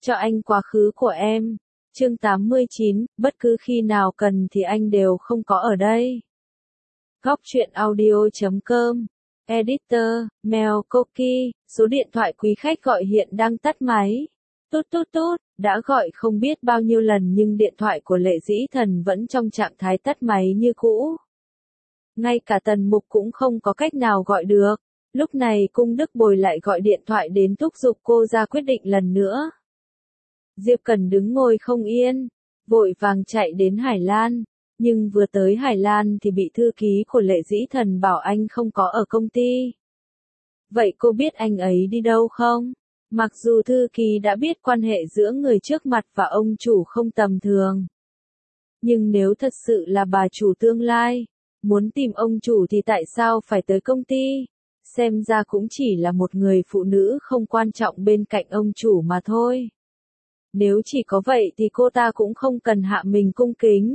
cho anh quá khứ của em. Chương 89, bất cứ khi nào cần thì anh đều không có ở đây. Góc truyện audio.com. Editor, Mel Cookie, số điện thoại quý khách gọi hiện đang tắt máy. Tút tút tút, đã gọi không biết bao nhiêu lần nhưng điện thoại của Lệ Dĩ Thần vẫn trong trạng thái tắt máy như cũ. Ngay cả Tần Mục cũng không có cách nào gọi được. Lúc này Cung Đức Bồi lại gọi điện thoại đến thúc giục cô ra quyết định lần nữa. Diệp Cần đứng ngồi không yên, vội vàng chạy đến Hải Lan. Nhưng vừa tới Hải Lan thì bị thư ký của Lệ Dĩ Thần bảo anh không có ở công ty. Vậy cô biết anh ấy đi đâu không? Mặc dù thư ký đã biết quan hệ giữa người trước mặt và ông chủ không tầm thường. Nhưng nếu thật sự là bà chủ tương lai, muốn tìm ông chủ thì tại sao phải tới công ty? Xem ra cũng chỉ là một người phụ nữ không quan trọng bên cạnh ông chủ mà thôi. Nếu chỉ có vậy thì cô ta cũng không cần hạ mình cung kính.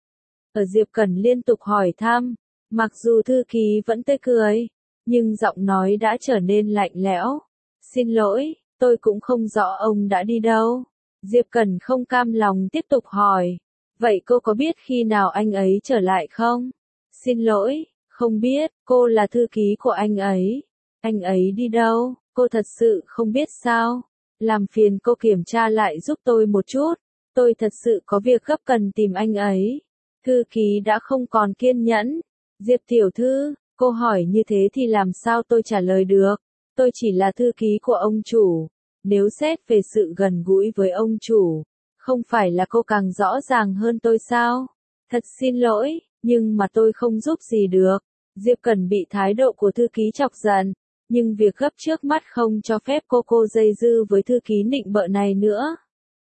Ở Diệp Cần liên tục hỏi thăm, mặc dù thư ký vẫn tươi cười, nhưng giọng nói đã trở nên lạnh lẽo. Xin lỗi, tôi cũng không rõ ông đã đi đâu. Diệp Cần không cam lòng tiếp tục hỏi. Vậy cô có biết khi nào anh ấy trở lại không? Xin lỗi, không biết, cô là thư ký của anh ấy. Anh ấy đi đâu, cô thật sự không biết sao? Làm phiền cô kiểm tra lại giúp tôi một chút. Tôi thật sự có việc gấp cần tìm anh ấy. Thư ký đã không còn kiên nhẫn. Diệp tiểu thư, cô hỏi như thế thì làm sao tôi trả lời được? Tôi chỉ là thư ký của ông chủ. Nếu xét về sự gần gũi với ông chủ, không phải là cô càng rõ ràng hơn tôi sao? Thật xin lỗi, nhưng mà tôi không giúp gì được. Diệp Cần bị thái độ của thư ký chọc giận, nhưng việc gấp trước mắt không cho phép cô dây dưa với thư ký nịnh bợ này nữa.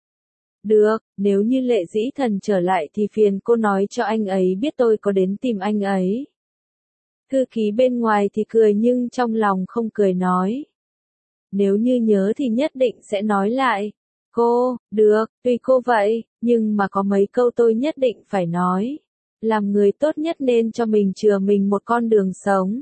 Được, nếu như Lệ Dĩ Thần trở lại thì phiền cô nói cho anh ấy biết tôi có đến tìm anh ấy. Thư ký bên ngoài thì cười nhưng trong lòng không cười nói. Nếu như nhớ thì nhất định sẽ nói lại. Cô, được, tùy cô vậy, nhưng mà có mấy câu tôi nhất định phải nói. Làm người tốt nhất nên cho mình chừa mình một con đường sống.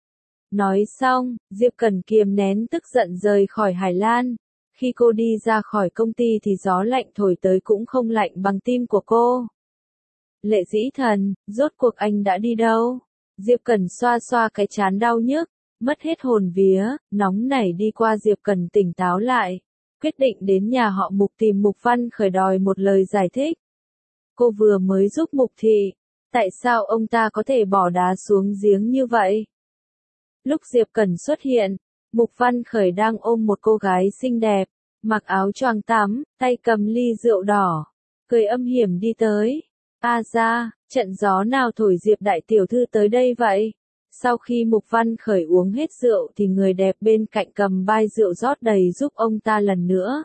Nói xong, Diệp Cần kiềm nén tức giận rời khỏi Hải Lan. Khi cô đi ra khỏi công ty thì gió lạnh thổi tới cũng không lạnh bằng tim của cô. Lệ Dĩ Thần, rốt cuộc anh đã đi đâu? Diệp Cần xoa xoa cái trán đau nhức, mất hết hồn vía, nóng nảy đi qua Diệp Cần tỉnh táo lại. Quyết định đến nhà họ Mục tìm Mục Văn Khởi đòi một lời giải thích. Cô vừa mới giúp Mục Thị, tại sao ông ta có thể bỏ đá xuống giếng như vậy? Lúc Diệp Cần xuất hiện, Mục Văn Khởi đang ôm một cô gái xinh đẹp, mặc áo choàng tắm, tay cầm ly rượu đỏ, cười âm hiểm đi tới. A ra, trận gió nào thổi Diệp đại tiểu thư tới đây vậy? Sau khi Mục Văn Khởi uống hết rượu thì người đẹp bên cạnh cầm bai rượu rót đầy giúp ông ta lần nữa.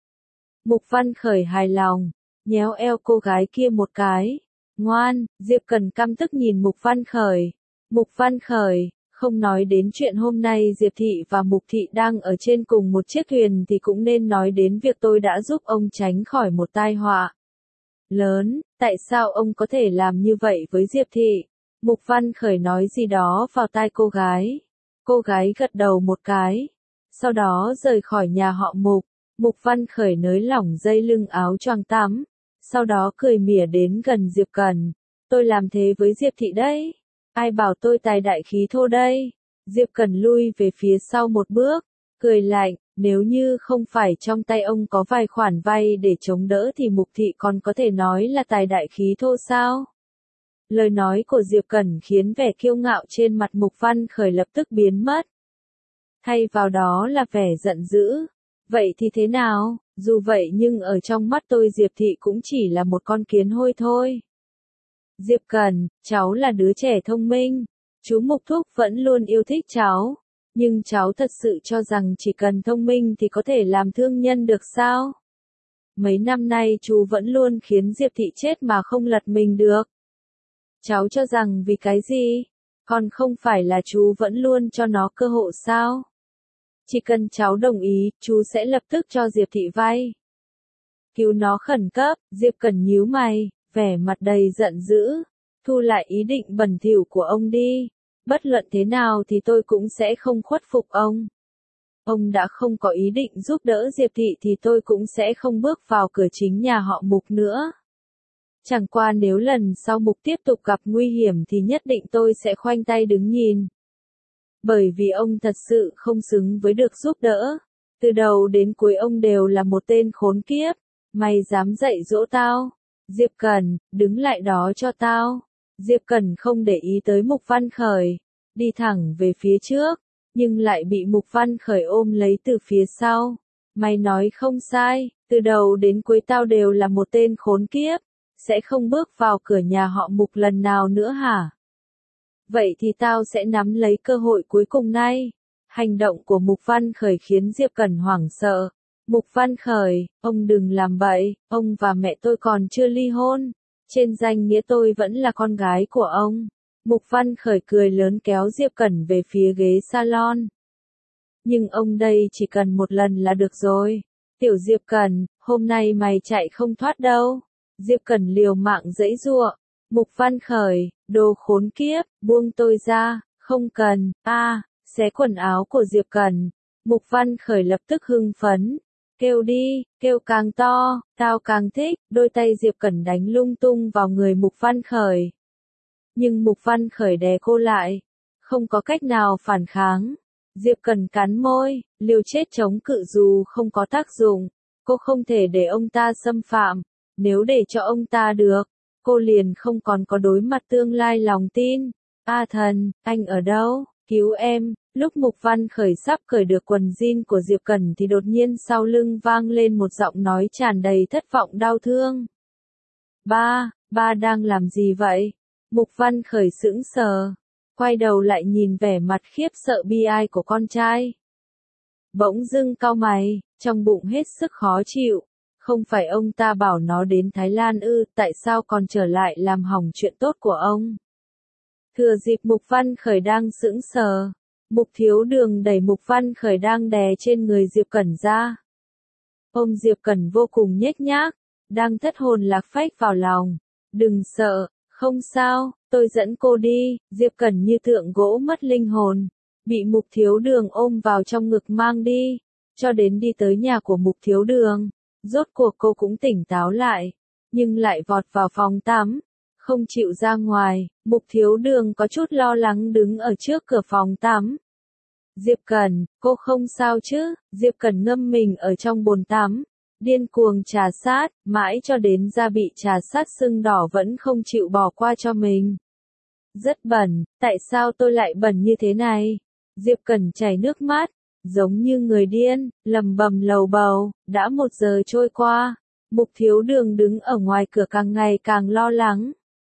Mục Văn Khởi hài lòng, nhéo eo cô gái kia một cái. Ngoan, Diệp Cần căm tức nhìn Mục Văn Khởi. Mục Văn Khởi, không nói đến chuyện hôm nay Diệp Thị và Mục Thị đang ở trên cùng một chiếc thuyền thì cũng nên nói đến việc tôi đã giúp ông tránh khỏi một tai họa lớn. Tại sao ông có thể làm như vậy với Diệp Thị? Mục Văn Khởi nói gì đó vào tai cô gái. Cô gái gật đầu một cái. Sau đó rời khỏi nhà họ Mục. Mục Văn Khởi nới lỏng dây lưng áo choàng tắm. Sau đó cười mỉa đến gần Diệp Cần. Tôi làm thế với Diệp Thị đấy. Ai bảo tôi tài đại khí thô đây? Diệp Cần lui về phía sau một bước. Cười lạnh, nếu như không phải trong tay ông có vài khoản vay để chống đỡ thì Mục Thị còn có thể nói là tài đại khí thô sao? Lời nói của Diệp Cẩn khiến vẻ kiêu ngạo trên mặt Mục Văn Khởi lập tức biến mất. Thay vào đó là vẻ giận dữ. Vậy thì thế nào? Dù vậy nhưng ở trong mắt tôi Diệp Thị cũng chỉ là một con kiến hôi thôi. Diệp Cẩn, cháu là đứa trẻ thông minh. Chú Mục Thúc vẫn luôn yêu thích cháu. Nhưng cháu thật sự cho rằng chỉ cần thông minh thì có thể làm thương nhân được sao? Mấy năm nay chú vẫn luôn khiến Diệp Thị chết mà không lật mình được. Cháu cho rằng vì cái gì? Còn không phải là chú vẫn luôn cho nó cơ hội sao? Chỉ cần cháu đồng ý, chú sẽ lập tức cho Diệp Thị vay. Cứu nó khẩn cấp, Diệp Cần nhíu mày, vẻ mặt đầy giận dữ. Thu lại ý định bẩn thỉu của ông đi. Bất luận thế nào thì tôi cũng sẽ không khuất phục ông. ông đã không có ý định giúp đỡ Diệp Thị thì tôi cũng sẽ không bước vào cửa chính nhà họ Mục nữa. Chẳng qua nếu lần sau Mục tiếp tục gặp nguy hiểm thì nhất định tôi sẽ khoanh tay đứng nhìn. Bởi vì ông thật sự không xứng với được giúp đỡ. Từ đầu đến cuối ông đều là một tên khốn kiếp. Mày dám dạy dỗ tao? Diệp Cẩn, đứng lại đó cho tao. Diệp Cẩn không để ý tới Mục Văn Khởi, đi thẳng về phía trước, nhưng lại bị Mục Văn Khởi ôm lấy từ phía sau. Mày nói không sai, từ đầu đến cuối tao đều là một tên khốn kiếp, sẽ không bước vào cửa nhà họ Mục lần nào nữa hả? Vậy thì tao sẽ nắm lấy cơ hội cuối cùng này. Hành động của Mục Văn Khởi khiến Diệp Cẩn hoảng sợ. Mục Văn Khởi, ông đừng làm bậy, ông và mẹ tôi còn chưa ly hôn. Trên danh nghĩa tôi vẫn là con gái của ông. Mục Văn Khởi cười lớn kéo Diệp Cẩn về phía ghế salon. Nhưng ông đây chỉ cần một lần là được rồi. Tiểu Diệp Cẩn, hôm nay mày chạy không thoát đâu. Diệp Cẩn liều mạng giãy giụa. Mục Văn Khởi, đồ khốn kiếp, buông tôi ra, không cần, xé quần áo của Diệp Cẩn. Mục Văn Khởi lập tức hưng phấn. Kêu đi, kêu càng to, tao càng thích. Đôi tay Diệp Cẩn đánh lung tung vào người Mục Văn Khởi. Nhưng Mục Văn Khởi đè cô lại, không có cách nào phản kháng. Diệp Cẩn cắn môi, liều chết chống cự dù không có tác dụng. Cô không thể để ông ta xâm phạm. Nếu để cho ông ta được, cô liền không còn có đối mặt tương lai lòng tin. A Thần, anh ở đâu? Cứu em. Lúc Mục Văn Khởi sắp cởi được quần jean của Diệp Cẩn thì đột nhiên sau lưng vang lên một giọng nói tràn đầy thất vọng đau thương. Ba đang làm gì vậy? Mục Văn Khởi sững sờ, quay đầu lại nhìn vẻ mặt khiếp sợ bi ai của con trai. Bỗng dưng cau mày, trong bụng hết sức khó chịu. Không phải ông ta bảo nó đến Thái Lan ư, tại sao còn trở lại làm hỏng chuyện tốt của ông? Thừa dịp Mục Văn Khởi đang sững sờ, Mục Thiếu Đường đẩy Mục Văn Khởi đang đè trên người Diệp Cẩn ra. Ôm Diệp Cẩn vô cùng nhếch nhác, đang thất hồn lạc phách vào lòng. Đừng sợ, không sao, tôi dẫn cô đi. Diệp Cẩn như tượng gỗ mất linh hồn, bị Mục Thiếu Đường ôm vào trong ngực mang đi, cho đến đi tới nhà của Mục Thiếu Đường. Rốt cuộc cô cũng tỉnh táo lại, nhưng lại vọt vào phòng tắm, không chịu ra ngoài. Mục Thiếu Đường có chút lo lắng đứng ở trước cửa phòng tắm. Diệp Cẩn, cô không sao chứ? Diệp Cẩn ngâm mình ở trong bồn tắm, điên cuồng trà sát, mãi cho đến da bị trà sát sưng đỏ vẫn không chịu bỏ qua cho mình. Rất bẩn, tại sao tôi lại bẩn như thế này? Diệp Cẩn chảy nước mắt, giống như người điên, lầm bầm lầu bầu. Đã 1 giờ trôi qua, Mục Thiếu Đường đứng ở ngoài cửa càng ngày càng lo lắng.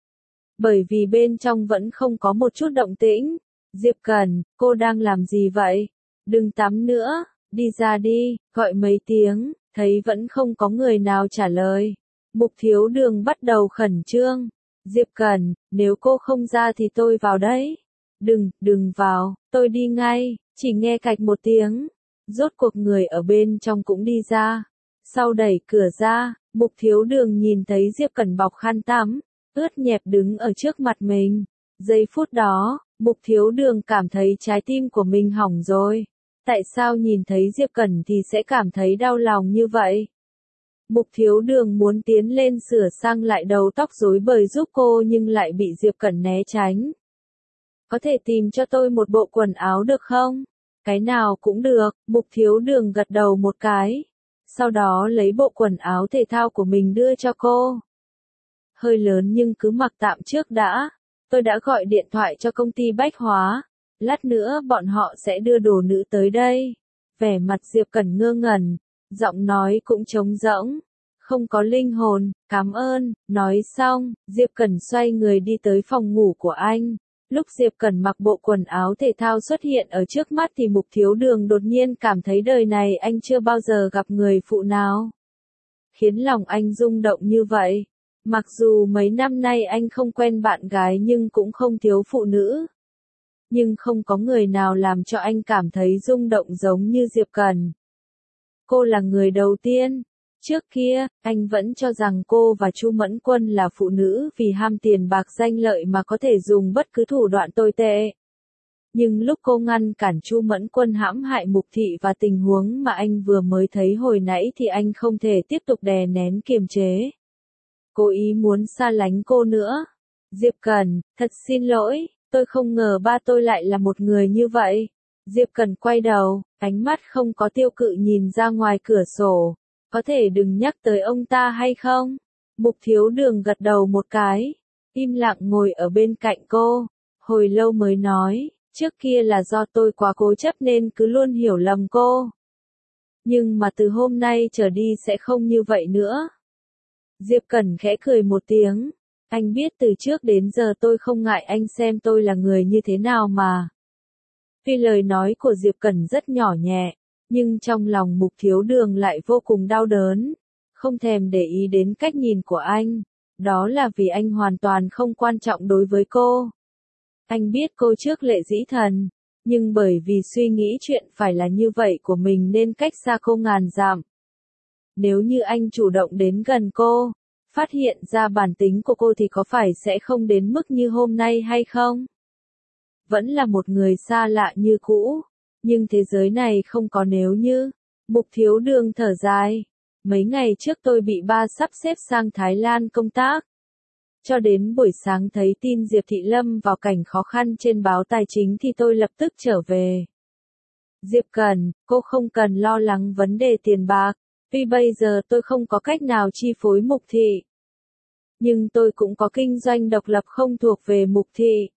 Bởi vì bên trong vẫn không có một chút động tĩnh. Diệp Cẩn, cô đang làm gì vậy? Đừng tắm nữa, đi ra đi, gọi mấy tiếng, thấy vẫn không có người nào trả lời. Mục Thiếu Đường bắt đầu khẩn trương. Diệp Cẩn, nếu cô không ra thì tôi vào đấy. Đừng vào, tôi đi ngay. Chỉ nghe cạch một tiếng, rốt cuộc người ở bên trong cũng đi ra. Sau đẩy cửa ra, Mục Thiếu Đường nhìn thấy Diệp Cẩn bọc khăn tắm, ướt nhẹp đứng ở trước mặt mình. Giây phút đó, Mục Thiếu Đường cảm thấy trái tim của mình hỏng rồi. Tại sao nhìn thấy Diệp Cẩn thì sẽ cảm thấy đau lòng như vậy? Mục Thiếu Đường muốn tiến lên sửa sang lại đầu tóc rối bời giúp cô nhưng lại bị Diệp Cẩn né tránh. Có thể tìm cho tôi một bộ quần áo được không? Cái nào cũng được. Mục Thiếu Đường gật đầu một cái. Sau đó lấy bộ quần áo thể thao của mình đưa cho cô. Hơi lớn nhưng cứ mặc tạm trước đã. Tôi đã gọi điện thoại cho công ty bách hóa. Lát nữa bọn họ sẽ đưa đồ nữ tới đây. Vẻ mặt Diệp Cẩn ngơ ngẩn, giọng nói cũng trống rỗng, không có linh hồn. Cảm ơn. Nói xong, Diệp Cẩn xoay người đi tới phòng ngủ của anh. Lúc Diệp Cẩn mặc bộ quần áo thể thao xuất hiện ở trước mắt thì Mục Thiếu Đường đột nhiên cảm thấy đời này anh chưa bao giờ gặp người phụ nào khiến lòng anh rung động như vậy. Mặc dù mấy năm nay anh không quen bạn gái nhưng cũng không thiếu phụ nữ. Nhưng không có người nào làm cho anh cảm thấy rung động giống như Diệp Cẩn. Cô là người đầu tiên. Trước kia, anh vẫn cho rằng cô và Chu Mẫn Quân là phụ nữ vì ham tiền bạc danh lợi mà có thể dùng bất cứ thủ đoạn tồi tệ. Nhưng lúc cô ngăn cản Chu Mẫn Quân hãm hại Mục Thị và tình huống mà anh vừa mới thấy hồi nãy thì anh không thể tiếp tục đè nén kiềm chế. Cố ý muốn xa lánh cô nữa. Diệp Cần, thật xin lỗi, tôi không ngờ ba tôi lại là một người như vậy. Diệp Cần quay đầu, ánh mắt không có tiêu cự nhìn ra ngoài cửa sổ. Có thể đừng nhắc tới ông ta hay không? Mục Thiếu Đường gật đầu một cái, im lặng ngồi ở bên cạnh cô, hồi lâu mới nói, trước kia là do tôi quá cố chấp nên cứ luôn hiểu lầm cô. Nhưng mà từ hôm nay trở đi sẽ không như vậy nữa. Diệp Cẩn khẽ cười một tiếng, anh biết từ trước đến giờ tôi không ngại anh xem tôi là người như thế nào mà. Tuy lời nói của Diệp Cẩn rất nhỏ nhẹ, nhưng trong lòng Mục Thiếu Đường lại vô cùng đau đớn, không thèm để ý đến cách nhìn của anh, đó là vì anh hoàn toàn không quan trọng đối với cô. Anh biết cô trước Lệ Dĩ Thần, nhưng bởi vì suy nghĩ chuyện phải là như vậy của mình nên cách xa cô ngàn dặm. Nếu như anh chủ động đến gần cô, phát hiện ra bản tính của cô thì có phải sẽ không đến mức như hôm nay hay không? Vẫn là một người xa lạ như cũ, nhưng thế giới này không có nếu như. Mục Thiếu Đường thở dài, mấy ngày trước tôi bị ba sắp xếp sang Thái Lan công tác. Cho đến buổi sáng thấy tin Diệp Thị lâm vào cảnh khó khăn trên báo tài chính thì tôi lập tức trở về. Diệp Cần, cô không cần lo lắng vấn đề tiền bạc, tuy bây giờ tôi không có cách nào chi phối Mục Thị. Nhưng tôi cũng có kinh doanh độc lập không thuộc về Mục Thị.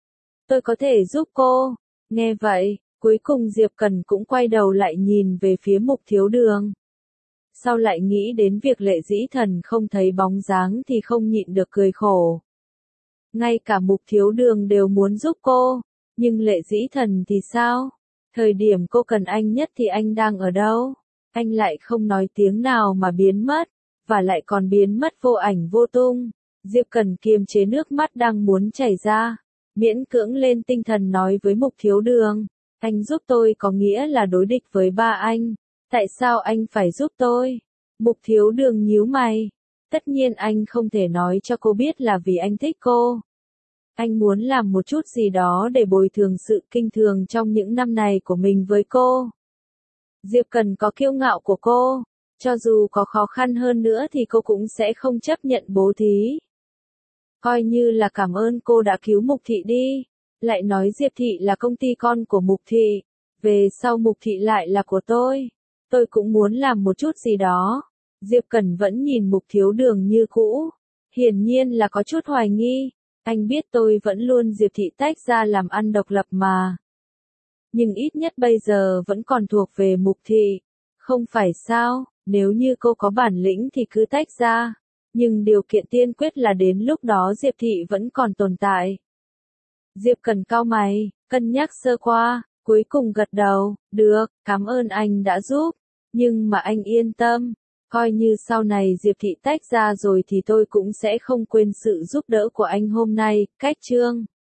Tôi có thể giúp cô. Nghe vậy, cuối cùng Diệp Cần cũng quay đầu lại nhìn về phía Mục Thiếu Đường. Sau lại nghĩ đến việc Lệ Dĩ Thần không thấy bóng dáng thì không nhịn được cười khổ. Ngay cả Mục Thiếu Đường đều muốn giúp cô, nhưng Lệ Dĩ Thần thì sao? Thời điểm cô cần anh nhất thì anh đang ở đâu? Anh lại không nói tiếng nào mà biến mất, và lại còn biến mất vô ảnh vô tung. Diệp Cần kiềm chế nước mắt đang muốn chảy ra, miễn cưỡng lên tinh thần nói với Mục Thiếu Đường, anh giúp tôi có nghĩa là đối địch với ba anh. Tại sao anh phải giúp tôi? Mục Thiếu Đường nhíu mày. Tất nhiên anh không thể nói cho cô biết là vì anh thích cô. Anh muốn làm một chút gì đó để bồi thường sự kinh thường trong những năm này của mình với cô. Diệp Cần có kiêu ngạo của cô. Cho dù có khó khăn hơn nữa thì cô cũng sẽ không chấp nhận bố thí. Coi như là cảm ơn cô đã cứu Mục Thị đi. Lại nói Diệp Thị là công ty con của Mục Thị. Về sau Mục Thị lại là của tôi. Tôi cũng muốn làm một chút gì đó. Diệp Cẩn vẫn nhìn Mục Thiếu Đường như cũ. Hiển nhiên là có chút hoài nghi. Anh biết tôi vẫn luôn Diệp Thị tách ra làm ăn độc lập mà. Nhưng ít nhất bây giờ vẫn còn thuộc về Mục Thị. Không phải sao, nếu như cô có bản lĩnh thì cứ tách ra. Nhưng điều kiện tiên quyết là đến lúc đó Diệp Thị vẫn còn tồn tại. Diệp Cẩn cau mày, cân nhắc sơ qua, cuối cùng gật đầu, được, cảm ơn anh đã giúp. Nhưng mà anh yên tâm, coi như sau này Diệp Thị tách ra rồi thì tôi cũng sẽ không quên sự giúp đỡ của anh hôm nay, cách chương.